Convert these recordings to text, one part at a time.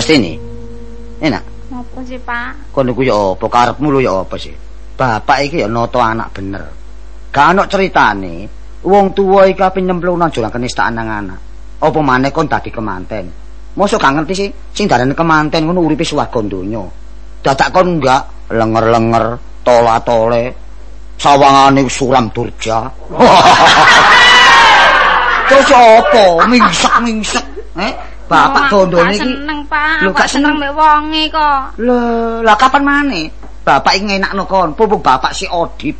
Lastini. Enak. Apa sih, Pak? Kon niku ya apa karepmu lho ya apa sih? Bapak iki ya noto anak bener. Gak ana critane wong tuwa iki ape nyemplung nang jurang kenistaan nang anak. Apa maneh kon dadi kemanten. Mosok gak ngerti sih sing darane kemanten ngono uripe swarga donya. Dadak kon enggak lenger-lenger, tola-tole, sawangane suram durja. Terus apa? Mingsek-mingsek. Bapak bondone iki seneng, Pak. Lho gak seneng mek wonge kok. Lah kapan maneh? Bapak iki ngenakno kon, pupuk bapak si Odip.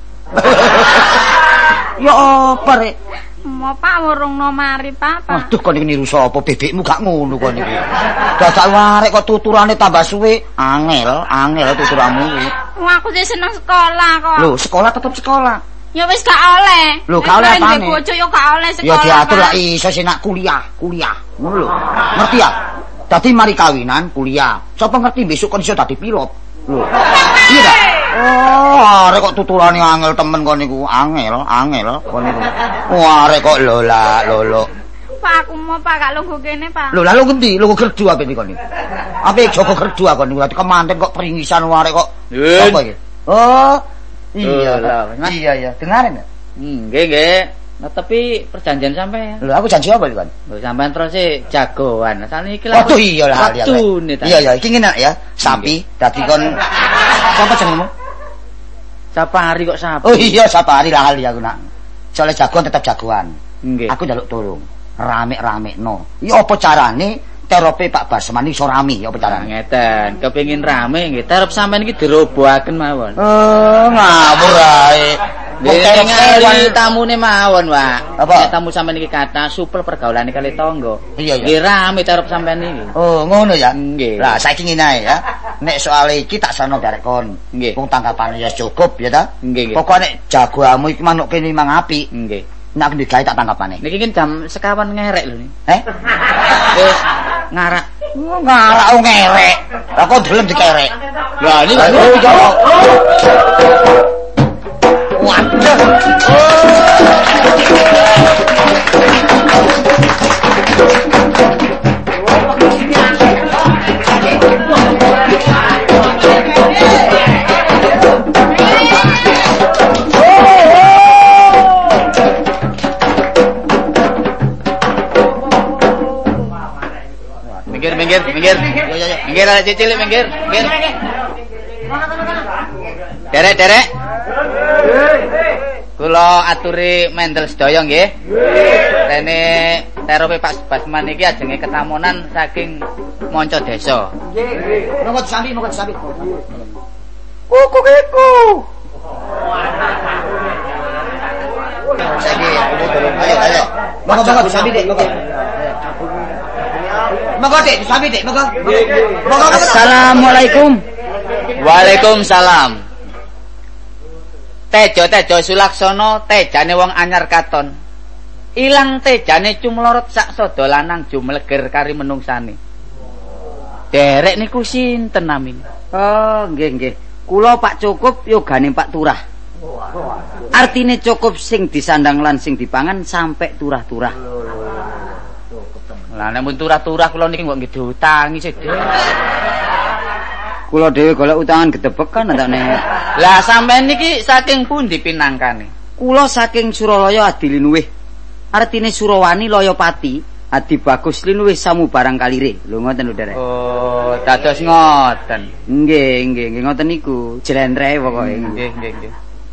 Ya apa rek? Mau Pak wurungno mari, Pak. Aduh kon iki niru sapa? Bebekmu gak ngono kon iki. Dadak warek kok tuturane tambah suwe, angel tuturanmu iki. Aku sih seneng sekolah kok. Lho, sekolah tetep sekolah. Ya wis gak oleh. Lho, gak oleh apane? Bojo ya gak oleh sekolah. Ya diatur lah iso sing nak kuliah. Ngono lho. Ngerti ya? Dadi mari kawinan kuliah. Sapa ngerti besok kon iso dadi pilot. Lho. Iya ta? Oh, arek kok tuturane angel temen kon niku. Angel kon niku. Wah, arek kok lolo. Pak, aku mau Pak gak lungguh kene, Pak. Lho, lalu ngendi? Lungguh gerdu apa iki kon niku? Ape Joko gerdu kon niku? Dadi kemanten kok peringisan arek kok. Apa iki? Oh, iya lah. Iya. Dengarin ya? Nggih. Nah, tapi perjanjian sampean. Lho, aku janji apa iki, Kan? Lho, sampean terus jagoan. Sane iki Waduh, iya lah. Iya, iki ngene ya. Sapi dadi kon sapa jenengmu? Sapari kok sapi. Oh iya, Sapari lah ali aku nak. Soale jagoan tetap jagoan. Nggih. Aku njaluk tolong. Rame-ramekno. Ya apa carane terope Pak Basman iso rame ya apa carane? Ngeten, kepengin rame nggih. Terep sampean iki dirobohaken mawon. Ngawur ae. Ngali tamune mawon, Pak. Apa? Tamu sampean iki kata supel pergaulane kali tangga. Iya. Nggih rame terep sampean iki. Oh, ngono ya. Nggih. Lah saiki ngene ae ya. Nek soal iki tak sono garek kon. Nggih. Wong tanggapane ya cukup ya ta? Nggih. Pokoke nek jagoanmu iki manuk kene mang apik. Nggih. Nek aku digawe tak tanggapane. Niki kan jam sekawan ngerek lho nih. Wis ngarak. Ngarak ngerek. Lah kok delem dikerek. Lah ini kan Waduh. Minggir. Minggir ada cilik minggir. Derek. Kula aturi mendel sedaya nggih. Rene terope Pak Basman iki ajenge ketamunan saking manca desa. Nggih. Monggo disambi. Kuku. Saiki ayo. Monggo disambi Dik, monggo. Monggo Dik, disambi Dik, monggo. Assalamualaikum. Waalaikumsalam. Tejo Sulaksono tejane wong anyar katon. Ilang tejane cumlorot sak sada lanang jumleger kari menungsane. Derek niku sinten namine? Oh, nggih. Kula Pak Cukup yogane Pak Turah. Artine cukup sing disandang lan sing dipangan sampai turah-turah. Lah nek mun turah-turah kula niki kok nggih diutangi sedhe. Kula dhewe golek utangan gedebekan entane. Lah sampean niki saking pundi pinangkane? Kula saking Suralaya Adilinuwih. Artine Surawani Loyopati, Adi Bagus Linuwih samubarang kalire. Lho ngoten lho, Derek. Oh, dados ngoten. Nggih, ngoten niku. Jlentre pokoke. Nggih.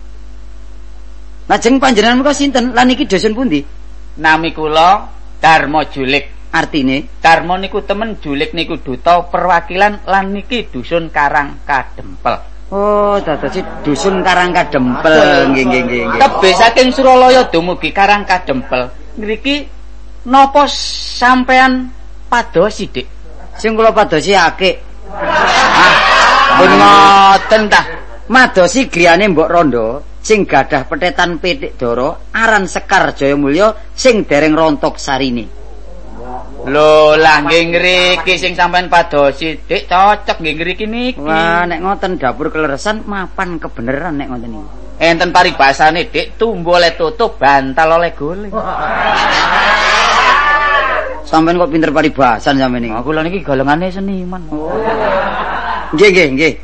Lajeng panjenengan menika sinten? Lan niki dosen pundi? Nami kula Darmo Julik. Artine Darmo niku temen, Julik niku duta perwakilan, lan niki dusun Karang Kadempel. Oh, dados dusun Karang Kadempel. Nggih. Tebih saking Suralaya dumugi Karang Kadempel. Ngriki napa sampean padosi, Dik? Sing kula padosi akik. Pun ngoten ta. Madosi griyane Mbok Rondo sing gadah petetan pitik dara aran Sekar Jayamulya sing dereng rontok sarine. Lho, lah nggih ngriki sing sampean padosi, Dik, cocok nggih ngriki niki. Wah, nek ngoten dapur kleresan mapan kebeneran nek ngoten niku. Enten paribasane, Dik, tumbo oleh tutup, bantal oleh golek. Sampeyan kok pinter paribasan sampeyan iki. Kula niki golongane seniman. Nggih.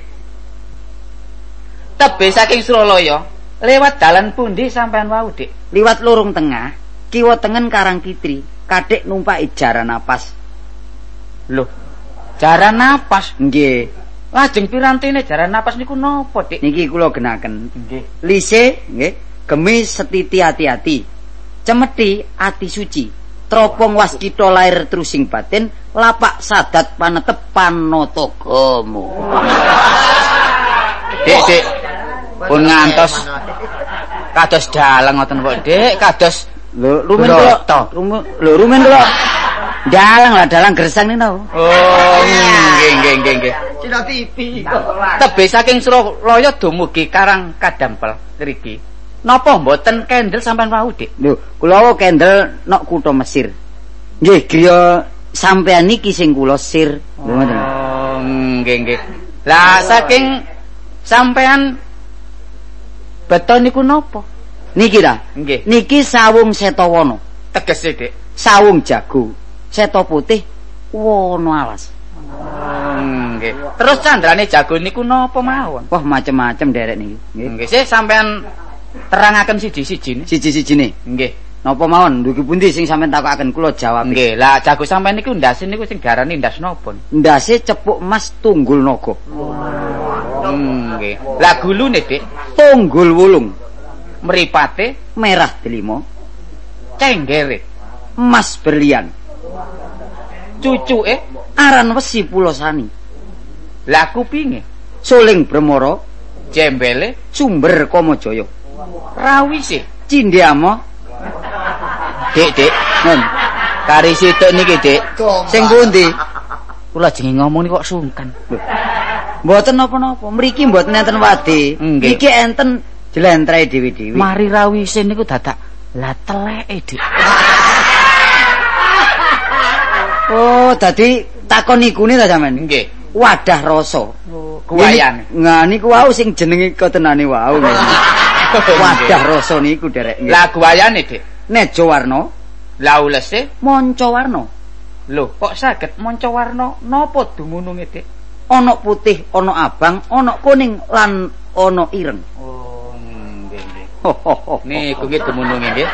Tebe saking Suralaya, lewat dalan pundi sampean wau, Dik? Liwat lorong tengah, kiwa tengen Karang Kitri, kadek numpaki jaran napas. Loh, jaran napas? Nggih. Lajeng pirantine jaran napas niku napa, Dik? Niki kula genaken. Nggih. Lise, nggih, gemi setiti hati-hati. Cemeti ati suci. Tropong waskita lair trusing batin, lapak sadat panetep panatagamu. Dik. Pun ngantos kados dalang ngoten kok, Dik, kados Rumen kula. Rumen kula. Dalang gersang niku. Oh, nggih. Cina TV. Tebe saking Suralaya dumugi Karang Kadampel ngriki. Napa mboten kendel sampean wau, Dik? Lho, kula wau kendel nok kutha Mesir. Nggih, griya sampean niki sing kula sir. Ngoten. Oh, nggih. Lah saking sampean beton niku napa? Niki ta? Nggih. Niki sawung setawana. Tegese, Dik. Sawung jago. Seta putih wana alas. Nggih. Terus candrane jago niku napa mawon? Wah, macem-macem derek niki. Nggih, sih sampean terangaken siji-sijine. Siji-sijine. Nggih. Napa mawon? Ndugi pundi sing sampean takokaken kula jawab. Nggih. Lah jago sampean niku ndase niku sing garani ndas napa? Ndase cepuk emas tunggul naga. Nggih. Lah gulune, Dik? Tunggul wulung. Mripate Merah delima. cenggere. Emas berlian. Cucuke Aran wesi pulosani. lah kupinge Suling Bremara. jembele Sumber Kamajaya. rawise. Cindiama. Dik. Nun. Kari situk niki, Dik. Sing pundi? Kula jenenge ngomong niki kok sungkan. Mboten napa-napa. Mriki mboten enten wadi. Nggih. Iki enten jlentrehe dewi-dewi. Mari rawise niku dadak lah teleke, Dik. Oh, dadi takon ikune ta sampean? Nggih. Wadah rasa. Kuwayan. Nah niku wau sing jenenge kotenane wau. Wadah rasa niku derek. Lah guayane, Dik. Neja warna, Lah ulese, manca warna. lho kok saged manca warna napa dumununge, Dik? Ana putih, ana abang, ana kuning lan ana ireng. Oh, nggih. Niku nggih dumununge nggih.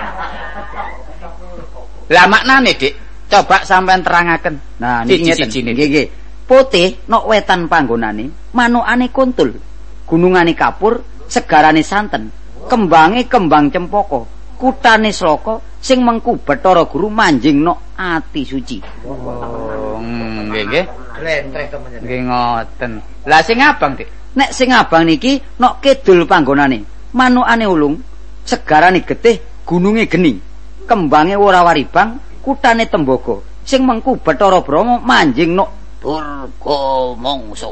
Lah maknane, Dik, coba sampean terangaken. Nah, niki siji-sijine. nggih. Putih nok wetan panggonane, manukane kuntul. Gunungane kapur, segarane santen. Kembange kembang cempaka, kutane sloka sing mengku Bathara Guru manjing nok ati suci. Oh, nggih. Glentreh temen. Nggih ngoten. Lah sing abang, Dik? Nek sing abang niki nok kidul panggonane, manukane ulung, segarane getih, gununge geni. Kembange ora waribang, kutane tembaga, sing mengku Bathara Brahma manjing nok Durga Mangsa.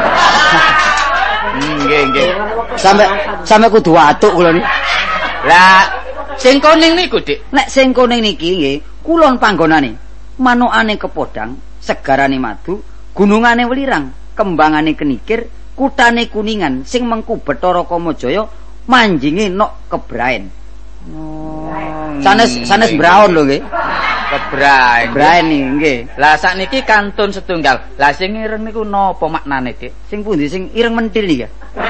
Nggih. Sampe kudu watuk kula niki. Lah sing kuning niku, Dik? Nek sing kuning niki nggih, kulon panggonane. Manukane kepodang, segarane madu, gunungane welirang, kembangane kenikir, kutane kuningan sing mengku Bathara Kamajaya manjinge nok kebraen. Sanes braon lho nggih. Kebraen. Braen nggih. Lah sakniki kantun setunggal. Lah sing ireng niku napa maknane, Dik? Sing pundi sing ireng mentil niki?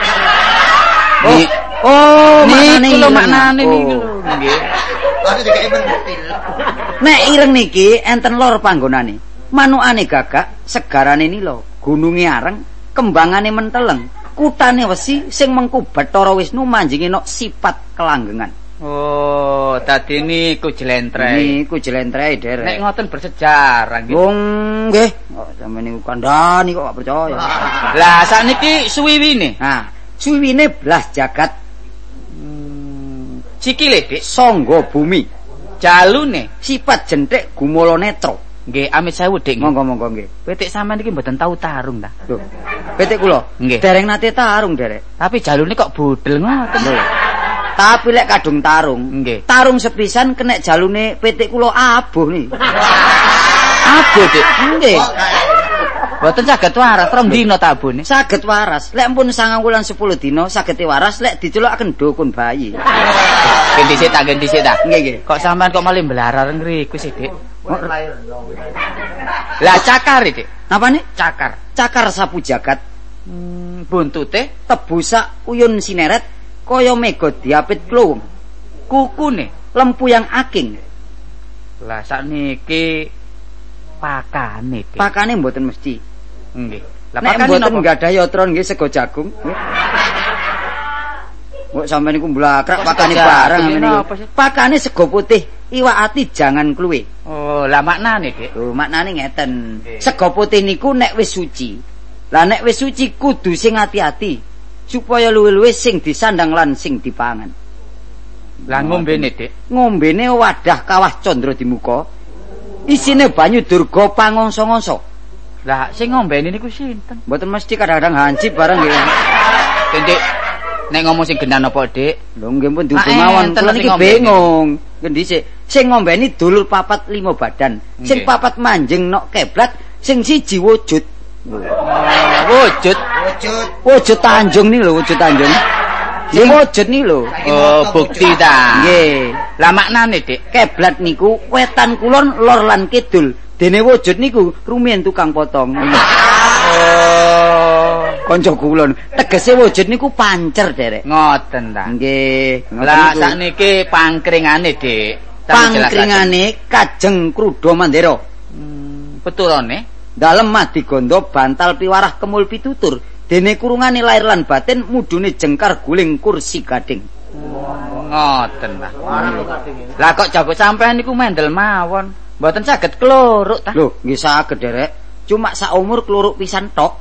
Oh, maknane niku lho ireng. maknane niku Oh. lho. Nggih. Aku juga mentil. Nek ireng niki enten lor panggonane. Manukane gagak, segarane nila, gununge areng, kembangane menteleng, kutane wesi sing mengku Bathara Wisnu manjinge nok sipat kelanggengan. Oh, tadi niku jlentreh. Niku jlentrehe derek. Nek ngoten bersejarah nggih. Wong nggih, kok sampeyan niku kandhani kok gak percaya. Lah sakniki suwiwine. Nah, suwiwine blas jagat Sikile, Dik. sangga bumi. Jalune. Sipat jenthik gumala netra. Nggih, amit sewu, Dik. Monggo nggih. Pitik sampean iki mboten tau tarung ta. Lho, pitik kula Nggih. dereng nate tarung derek. Tapi jalune kok budel ngoten. Lho. Tapi lek kadung tarung, Nggih. tarung sepisan kenek jalune pitik kula abuh nih. Abuh, Dik. Nggih. Mboten saged waras, rong dina tabune. Saged waras. Lek ampun 9 wulan 10 dina saged waras lek dicelukaken dukun bayi. Gen dhisik ta. Nggih, nggih. Kok sampean kok malih mblarar ngriku sih, Dik? Lah cakar iki. Napane? Cakar. Cakar sapu jagat. Buntute Tebusak uyun sineret kaya mega diapit klung. kukune Lempu yang aking. lah sakniki pakane Dik. Pakane mboten mesti. Nggih. Lah Nek pakane mboten napa? nggadhahi yatra nggih sego jagung. Kok sampeyan niku mblakrak pakane bareng Jagung niku. napa sih? Pakane sego putih, iwak ati jangan kluwe. Oh, lah maknane Dik. Lho, maknane ngeten. Nggih. Sego putih niku nek wis suci. Lah nek wis suci kudu sing ati-ati supaya luwih-luwih sing disandang lan sing dipangan. Lah ngombene Dik. Ngombene wadah kawah candra di muka. Isine banyu durga pangongso-ngongso. Lah sing ngombene niku sinten? Mboten mesti kadang-kadang hancip bareng nggih. Dik. Nek ngomong sing genan apa, Dik? Lho nggih pun Nah, dudu mawon. enten Kula sing niki ngombeni. bingung. Ngendi sik? Sing ngombeni dulur papat 5 badan. Sing Nggih. papat manjing nok keblat, sing siji wujud. Wujud. Wujud Tanjung nih lho, wujud Tanjung. Nggih wujud nih lho. Oh, bukti ta. Nggih. Lah maknane, Dik. Keblat niku wetan kulon, lor lan kidul. Dene wujud niku rumiyin tukang potong. Oh, Kanca kulon. Tegese wujud niku pancer, Derek. ngoten ta. Nggih. Lah sakniki pangkringane, Dik. Sampeyan jelasaken. Pangkringane Kajeng Kruda Mandera. Peturane Dalem madi gondo bantal piwarah kemul pitutur. Dene kurungane lair lan batin mudune jengkar guling kursi gading. ngoten ta. Lah kok jago sampean niku mendel mawon. Mboten saged kluruk ta. Lho, nggih saged, Derek. Cuma saumur kluruk pisan tok.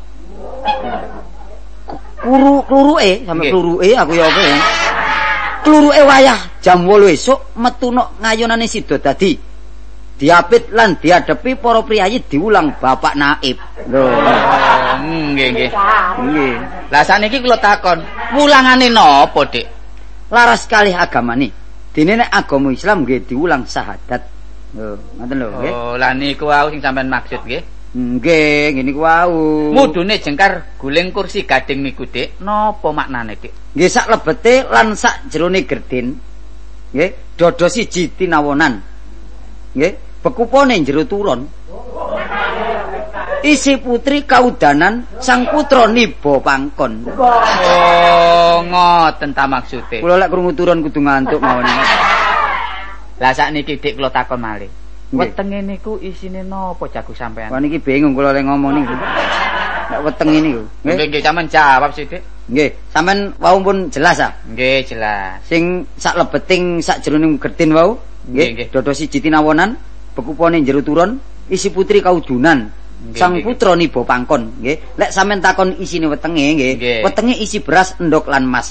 Kluruke, sampe Nggih. kluruke aku ya apa ya. Kluruke wayah jam 8 esuk metu nok ngayonane Sidodadi. Diapit lan diadepi para priyayi diulang Bapak Naib. Lho. Nggih, nggih. Nggih. Lah sakniki kula takon, wulangane napa, Dik? Laras kalih agamane. Dene nek agama Islam nggih diulang syahadat. Lho, ngoten lho, nggih. Oh, lah niku wau sing sampean maksud nggih. Nggih, ngene ku wau. Mudune jengkar guling kursi gading niku, Dik. Napa maknane, Dik? Nggih sak lebete lan sak jerone gerdin. Nggih, dodo siji tinawonan. Nggih, bekupone jero turon. Isi putri kaudanan sang putra niba pangkon. Oh, ngoten ta maksude. Kula lek krungu turon kudu ngantuk mawon. Lah sakniki Dik kula takon malih. Nggih. Wetenge niku isine napa jago sampean? Wah niki bingung kula lek ngomong niku. Nek weteng niku. Nggih, nggih sampean jawab sih, Dik. Nggih, sampean wau pun jelas ah. Nggih, jelas. Sing sak lebeting sak jeroning gerdin wau. Nggih, Nggih, dodo siji tinawonan, bekupone jero turon, isi putri kaudunan. Nggih, Sang nggih, putra niba pangkon, nggih. Lek sampean takon isine wetenge nggih. Nggih. Wetenge isi beras, endhog lan emas.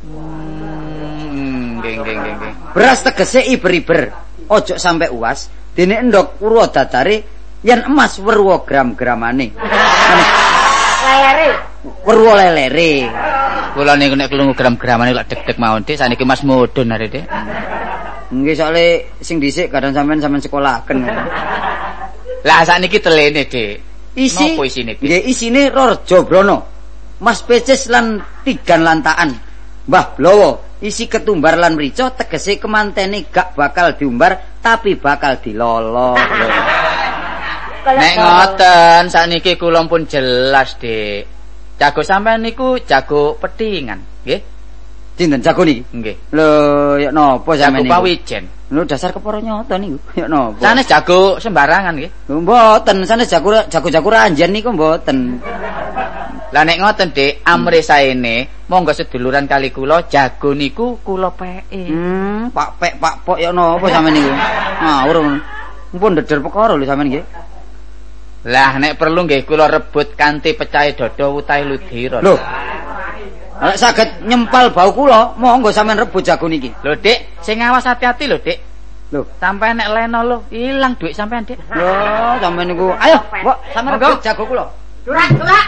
Nggih, nggih, nggih, nggih. Beras tegese iber-iber, ojo sampe uas. Dene endhog urwa dadare, yen emas werwa gram-gramane. Lelere. Werwa lelere. Kula niku nek kelungu gram-gramane kok deg-deg mawon, Dik. Saniki Mas mudhun are, Dik. Nggih soalé sing dhisik kadang sampean sekolahaken. Lah sakniki telene, Dik. Isi Napa isine, Dik? nggih isine Raja Brana. Mas Pecis lan tigan lantaan. Mbah Blowo isi ketumbar lan mrica tegese kemantene gak bakal diumbar tapi bakal dilolo. Nek ngoten sakniki kula pun jelas, Dik. Jago sampean niku jago pedhingan, nggih? Sinten jago niki? Nggih. Lho, ya napa Jago sampean niku? pawijen. Lho dasar kepara nyata niku. Ya napa? Sanes jago sembarangan nggih. Lho mboten, sanes jago ranjen niku mboten. Lah nek ngoten, Dik, amre saene monggo seduluran kali kula jago niku kula peke. Pak Pok ya napa sampean niku? Ngawur. Mumpun deder perkara lho sampean nggih. Lah nek perlu nggih kula rebut kanthi pecahe dada utahe ludira. Lho. Nek saged nyempal bau kula, monggo sampean rebut jago niki. Lho, Dik, sing awas hati-hati lho, Dik. Lho, Sampai nek leno lho, ilang duit sampean, Dik. lho sampean niku. Ayo, Mbok, sampean Monggo. rebut jago kula. Durak.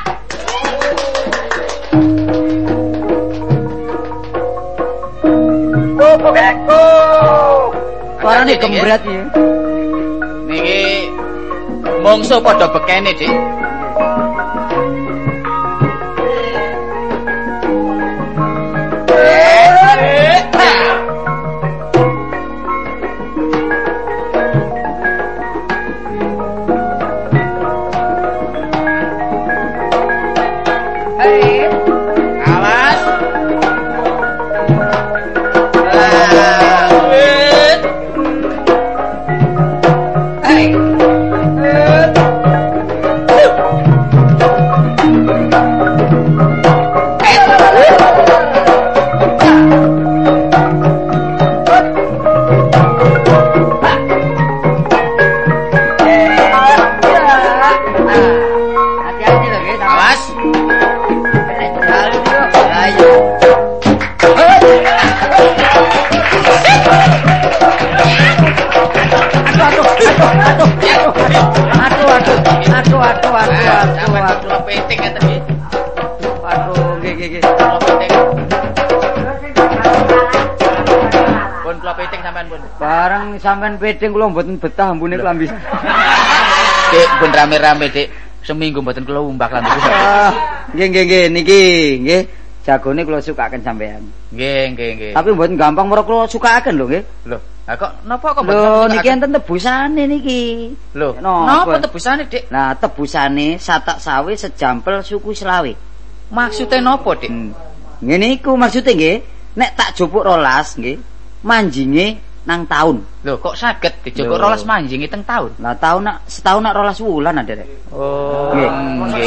Suarane gembret iki. Niki mungsuh padha bekene, Dik. peting sampean pun. Barang sampean peting kula mboten betah ambune klambi. Dik, pun rame-rame, Dik. Seminggu mboten kula umbak klambi. Nggih niki nggih. Jagone kula sukaken sampean. Nggih. Tapi mboten gampang mergo kula sukaken lho nggih. Lho, lah kok napa kok Lho niki enten tebusane niki. Lho, napa tebusane, Dik? Nah, tebusane satak sawe sejampel suku selawe. Maksude napa, Dik? Ngene iku maksude nggih, nek tak jupuk 12 nggih, manjinge nang taun. Lho, kok saged dijupuk 12 manjingi teng taun? Lah taun nak setahun nak 12 wulan Derek. Oh, nggih.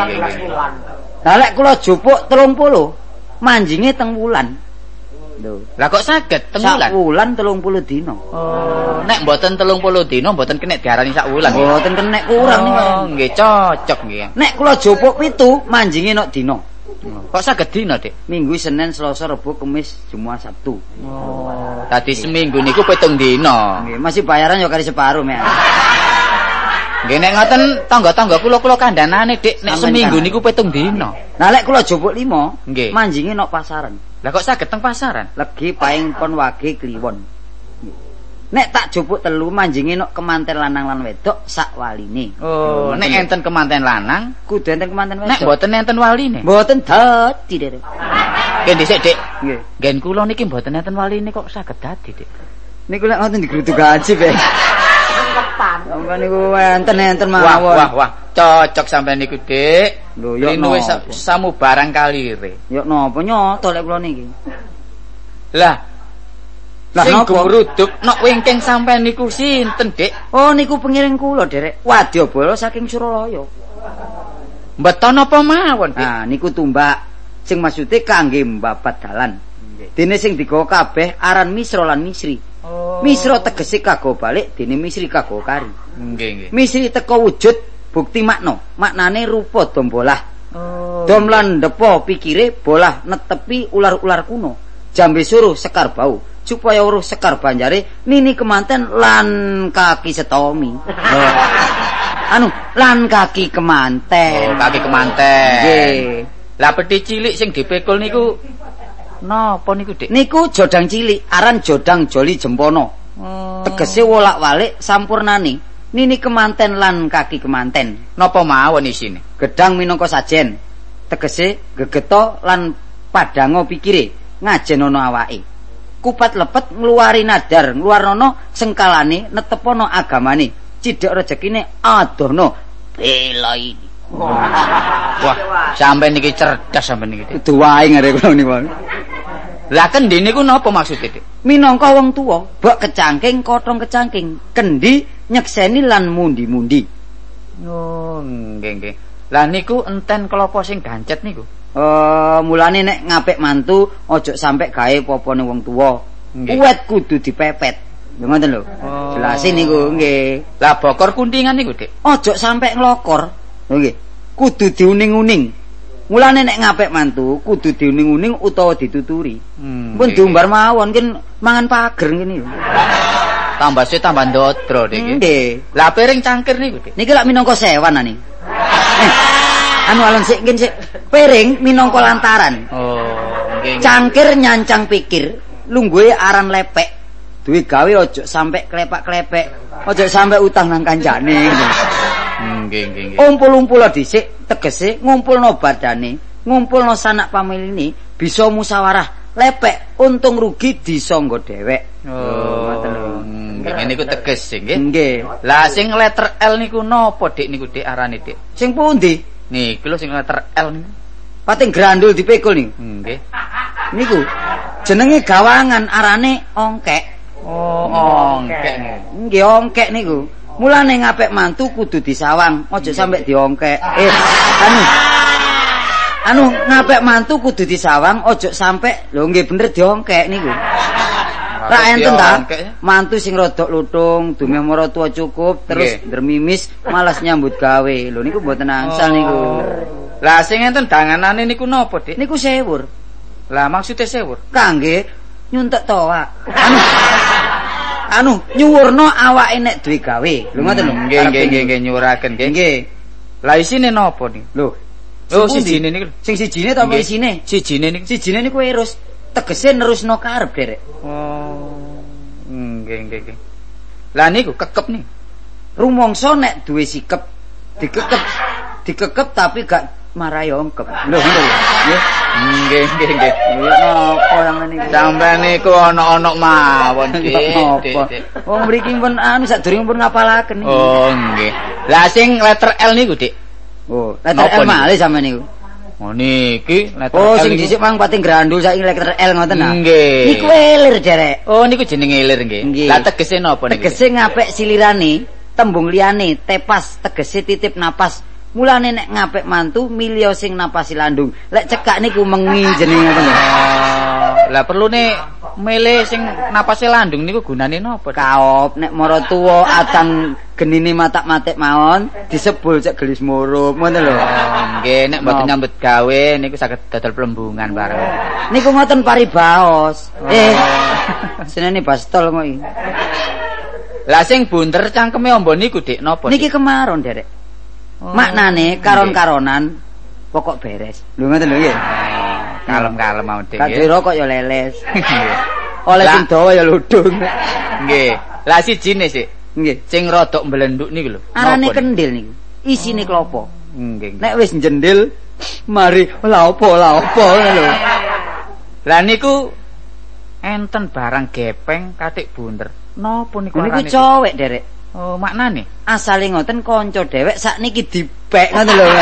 Lah lek kula jupuk 30, manjinge teng wulan. Lho, lah kok saged teng wulan? Sak wulan 30 dina. Oh, nek mboten 30 dina mboten kena diarani sak wulan. Mboten kenek kurang niku. Oh, nggih cocok nggih. Nek kula jupuk 7, manjinge nok dina. Kok saged dina, Dik? Minggu, Senin, Selasa, Rebo, Kamis, Jumat, Sabtu. Oh, tadi seminggu niku 7 dina. Nggih, masih bayaran ya kali separuh, Mek. Nggih nek ngoten tangga-tangga kula kandhanane, Dik, nek seminggu niku 7 dina. Lah lek kula jupuk 5, Nggih. manjinge nok pasaran. Lah kok saged teng pasaran? Legi paing pon wage kliwon. Nek tak jupuk 3, manjinge nok kemanten lanang lan wedok sak waline. Oh, nek enten kemanten lanang, kudu enten kemanten wedok. nek mboten enten waline. Mboten dadi, Dik. Nggih dhisik, Dik. Nggih. Gen kula niki mboten enten waline kok saged dadi, Dik. Niku lek ngoten digrutuk gaji, Pak. Sampeyan niku enten mawon. Wah, cocok sampean niku, Dik. Lho, ya Linuwe napa? samu barang kalire. Ya napa nyoto lek kula niki. Lah sing gumruduk nok wingking sampean niku sinten, Dik? Oh niku pengiring kula, Derek. Wadyabala saking Suralaya. Mbeton apa mawon, Dik? Nah, niku tumbak sing maksude kangge mbabat dalan. Dene sing digawa kabeh aran Misra lan Misri. Oh. Misra tegese kago balik, dene Misri kago kari. Nggih. Misri teko wujud bukti makna. Maknane rupa dombolah. Oh. Dom lan depo pikire bolah netepi ular-ular kuno. Jambe suruh sekar bau. Supaya uruh sekar banjare nini kemanten lan kaki setomi. Lan kaki kemanten. Oh, kaki kemanten. Nggih. Lah peti cilik sing dipikul niku napa niku, Dik? Niku jodang cilik, aran jodang joli jempono. Oh. Tegese wolak-walik sampurnane. Nini kemanten lan kaki kemanten. Napa mawon isine? Gedang minangka sajen. Tegese gegeto lan padango pikire, ngajenono awake. Kupat lepet ngluwari nadar, ngluwarnono sengkalane, netepono agamane. Cidhek rezekine adono bela ini. Wah, sampean niki cerdas sampean niki, Dik. Kudu wae ngarep kula niku. Lah kendi niku napa maksude, Dik? Minangka wong tuwa, bok kecangking, kothong kecangking, kendi nyekseni lan mundi-mundi. Oh, nggih. Lah niku enten kelapa sing gancet niku. Mulane nek ngapik mantu aja sampe gawe popone wong tuwa. Uwet kudu dipepet. Lho ngoten lho. Jelasin niku nggih. Lah bokor kuntingan niku, Dik. Aja sampe nglokor. Lho nggih. Kudu diuning-uning. Mulane nek ngapik mantu kudu diuning-uning utawa dituturi. Pun diumbar mawon kin mangan pager ngene lho. Tambah sih tambah ndodro, Dik. Nggih. Lah piring cangkir niku, Dik. Niki lak minangka sewan ani. Alon sik ngen sik piring minangka lantaran. Oh, nggih. Cangkir nyancang pikir, lungguhe aran lepek. Duwe gawe aja sampe klepak-klepek, aja sampe utang nang kancane. Nggih. Umpul-umpul dhisik tegese ngumpulno badane, ngumpulno sanak pamiline, bisa musyawarah, lepek untung rugi disangga dhewek. Oh, ngoten lho. Nggih niku teges nggih. Nggih. Lah sing letter L niku napa, Dik niku, Dik arane, Dik? Sing pundi? Niku lho sing letter L niku. Pating grandul dipikul niku. Nggih. Niku jenenge gawangan arane ongkek. Oh, ongkek. Nggih ongkek niku. Mulane ngapik mantu kudu disawang, aja sampe diongkek. Ngapik mantu kudu disawang, aja sampe lho nggih bener diongkek niku. Ra enten ta? Mantu sing rodok lutung, dumeh maratuwa cukup, terus dermimis, malas nyambut gawe. Lho niku mboten angsal niku. Lah sing enten danganane niku napa, Dik? Niku sewur. Lah maksude sewur? Kangge nyuntek toa. Nyuwurno awake nek duwe gawe. Lho ngoten lho. Nggih nyuwuraken nggih. Nggih. Lah isine napa niku? Lho. Oh, sijine niku. Sing sijine ta apa isine? Sijine niku. Sijine niku erus. Tegese nerusno karep, Derek. Oh. Nggih. Lah niku kekep nih. Rumangsa nek duwe sikep dikekep tapi gak marai ongkep. Lho ngono lho. Nggih. Nggih. Napa yang niku? Sampeyan niku ana-ana mawon, Dik. Wong mriki pun anu sadurunge pun ngapalaken iki. Oh, nggih. Lah sing letter L niku, Dik. Oh, letter L malih sampeyan niku. Oh niki letter Oh, L. sing dhisik mang pating grandul saiki letter L ngoten ah. Nggih. Niku elir derek. Oh niku jenenge elir nggih. Lah tegese napa niku? Tegese ngapik silirane, tembung liyane tepas tegese titip napas. Mulane nek ngapik mantu milya sing napasi landung. Lek cekak niku mengi jenenge ngoten lho. Lah perlune mele sing napase landung niku gunane napa? Kaop nek mara tuwa atang genine matak-matik mawon disebul cek gelis murup ngoten lho. Nggih, nek mboten nyambut gawe niku saged dodol plembungan bareng. Niku ngoten paribaos. Senene bastol kok iki. Lah sing bunder cangkeme ombo niku, Dik, napa? Niki kemaron, Derek. Maknane karon-karonan pokok beres. Lho ngoten lho nggih. Kalem-kalem mau Dik. Kadhe rokok ya leles. Oleh sing dawa ya ludung. Nggih. Lah sijine sik. Nggih. Sing rodok mblenduk niku lho. Arane kendil niku. Isine klopo. Nggih. Nek wis njendil mari lha opo ngono lho. Lah niku enten barang gepeng katik bunder. Napa niku arane? Niku cowek, Derek. Oh, maknane. Asale ngoten kanca dhewek sakniki dipek ngoten lho.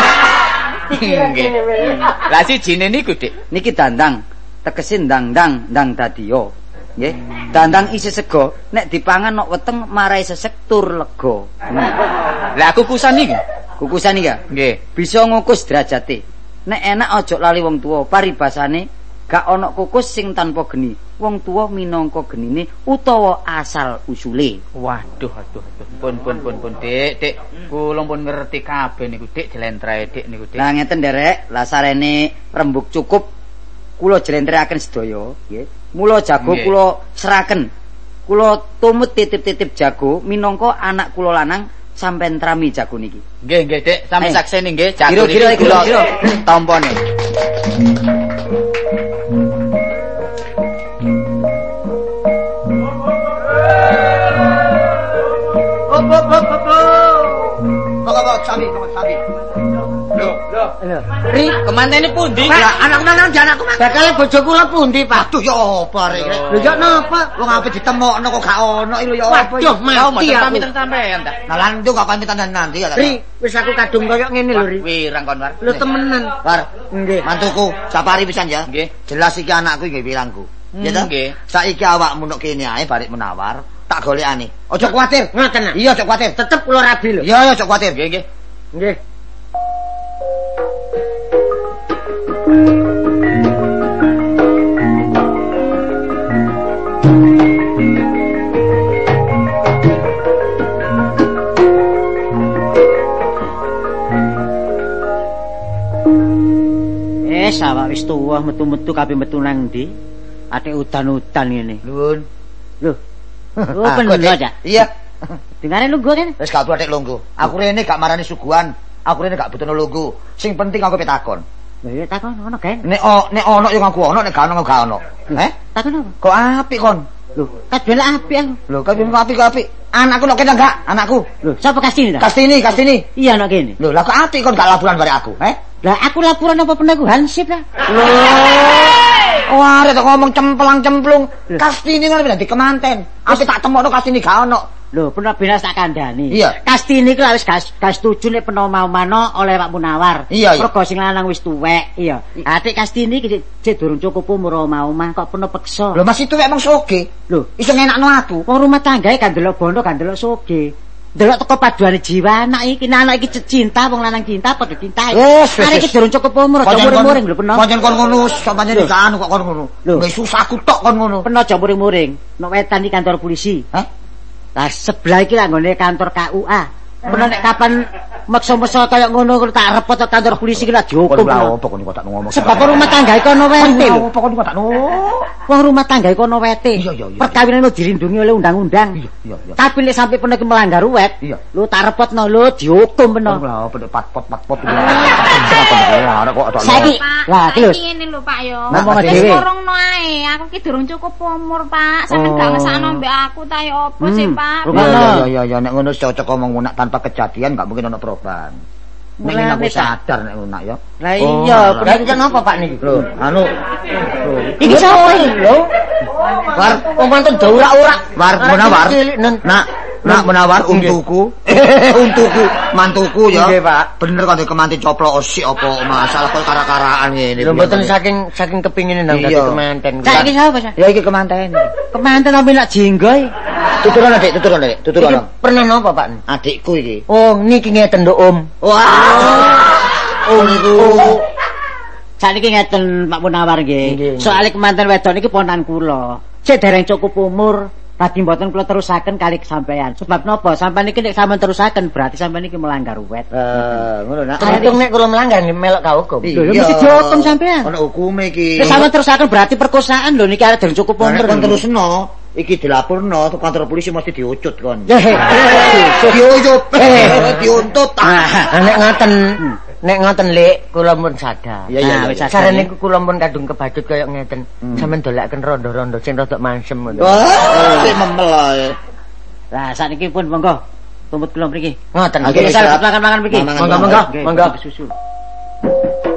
Nggih. Lah sijine niku, Dik. Niki dandang, tegese ndang dadiya. Nggih. Dandang isi sego, nek dipangan nok weteng marai sesek tur lega. Lah kukusan niku. Kukusan iki ya? Nggih. Bisa ngukus derajate. Nek enak aja lali wong tuwa, paribasane gak ana kukus sing tanpa geni. Wong tuwa minangka genine utawa asal usule. Waduh. Pun, Dik. Kula pun ngerti kabeh niku, Dik, jlentreh Dik niku, Dik. Lah ngeten Derek, lah sarene rembug cukup kula jlentrehake sedaya, nggih. Mula jago kula seraken. Kula tumut titip-titip jago minangka anak kula lanang sampean trami jago niki. Nggih, Dik. Sampe sakseni nggih, jago niki kula tampane. Kok sami. Lho. Ri, kemantene pundi? Lah anakku nang anakku Bakal bojo kula pundi, Pak? Aduh ya apa rek. Lho ya napa? Wong ape ditemokno kok gak ono iki lho ya apa. Waduh, mati aku. Pamit sampean ta. Lah landu kok pamit nanti ya. Ri, wis aku kadung koyo ngene lho, Ri. Wirang kon war. Lho temenan. War. Nggih. Mantuku, sapari pisan ya. Nggih. Jelas iki anakku nggih wirangku. Ya ta? Nggih. Saiki awakmu nok kene ae barik menawar, tak golekane. Aja kuwatir. Ngoten. Iya, aja kuwatir. Tetep kula rabi lho. Iya, aja kuwatir. Nggih. Nggih. Awak wis tuwa metu-metu kabeh metu nang ndi? Atik udan-udan ngene. Nuwun. Lho. Oh, bener aja. Iya. Dengare lungguh kan? Wis gak atik lungguh. Aku rene gak marani suguhan. Aku rene gak butuh lungguh. Sing penting aku petakon. Lho ya takon ngono kan? Nek ono yo ngaku ono, nek gak ono gak ono. Takon apa? Kok apik kon? Lho, kadene apik aku. Lho, kadene apik kok apik. Anakku nok kene enggak? Anakku. Lho, sapa Kastini ta? Kastini. Iya nok kene. Lho, lah kok apik kon gak laporan bare aku, Lah aku laporan apa pernah ku hansip lah. Wah, arek ngomong cemplang-cemplung. Kastini ngono berarti kemanten. Aku tak temokno Kastini gak ono. Lho, pernah benas tak kandhani. Iya. Kastini ku wis gak setuju nek peno mau-mano oleh Pak Munawar. Iya. Mergo sing lanang wis tuwek, iya. Atik Kastini iki cek durung cukup umur mau mah kok peno peksa. Lho, masih tuwek mong soge. Lho, iso ngenakno aku. Wong rumah tanggae kan delok bondo kan delok soge. Delok teko paduane jiwa anak iki cinta wong lanang cinta padha cinta. Arek iki durung cukup umur, aja muring-muring lho peno. Pancen kon ngono, sampeyan iki anu kok kon ngono. Wis susahku tok kon ngono. Peno aja muring-muring. Nek wetan iki kantor polisi. Lah sebelah iki lah nggone kantor KUA. Peno nek kapan maksa-maksa kaya ngono kok tak repot ke kantor polisi ki lak dihukum. Lha opo kok tak ngomong. Sebab rumah tangga iku ono wete lho. Opo kok tak Wong rumah tangga iku ono wete. Perkawinan dirindungi oleh undang-undang. Iya. Tapi nek sampai pernah melanggar wet, lu tak repotno lho dihukum peno. Lha opo patpot. Saiki lah iki lho. Ngene lho Pak yo. Ngomong Wis dhewe. kurungno ae. Aku ki durung cukup umur, Pak. Sampeyan gak ngesakno mbek aku ta yo opo sih, Pak? Ya nek ngono cocok ngomong nak tanpa kejadian gak mungkin ono perubahan. Nek aku sadar nek ngono ya. Lah iya, pengen napa Pak niki? Lho, anu. Iki sapa iki lho? War, pemantun ora-ora. War menawar. Nak menawar untukku. Untukku, mantuku ya. Nggih, Pak. Bener kok kemanten coplok osik apa masalah kok kara-karaan ngene. Lho mboten saking kepingin nang dadi kemanten. Saiki sapa, Pak? Ya iki kemanten. Kemanten sampe nak jenggoy. Tuturan Dik. Tuturan. Pernah napa, Pak? Adikku iki. Oh, niki ngeten nduk Om. Wah. Omku. Saniki ngeten Pak Munawar nggih. Soale kemanten wedok niki ponan kula. Sik dereng cukup umur, tadi mboten kula terusaken kali sampean. Sebab napa? Sampeyan iki nek sampean terusaken berarti sampeyan iki melanggar wet. Ngono nak. Terhitung nek kula melanggar melok ka hukum. Lho mesti dihukum sampean. Ono hukume iki. Nek sampeyan terusaken berarti perkosaan lho niki arep dereng cukup umur. Kon terusno, iki dilaporno ke kantor polisi mesti diucut kon. Diucut. Diuntut. Nek ngoten Lek, kula pun sadar. Iya. Sarene kula pun kadung kebadut kaya ngeten. Sampeyan dolekaken rondo-rondo sing rada mansem ngono. Wah, sik memel ae. Lah sakniki pun monggo tumput kula mriki. Ngoten. Nggih, makan mriki. Monggo. Susu.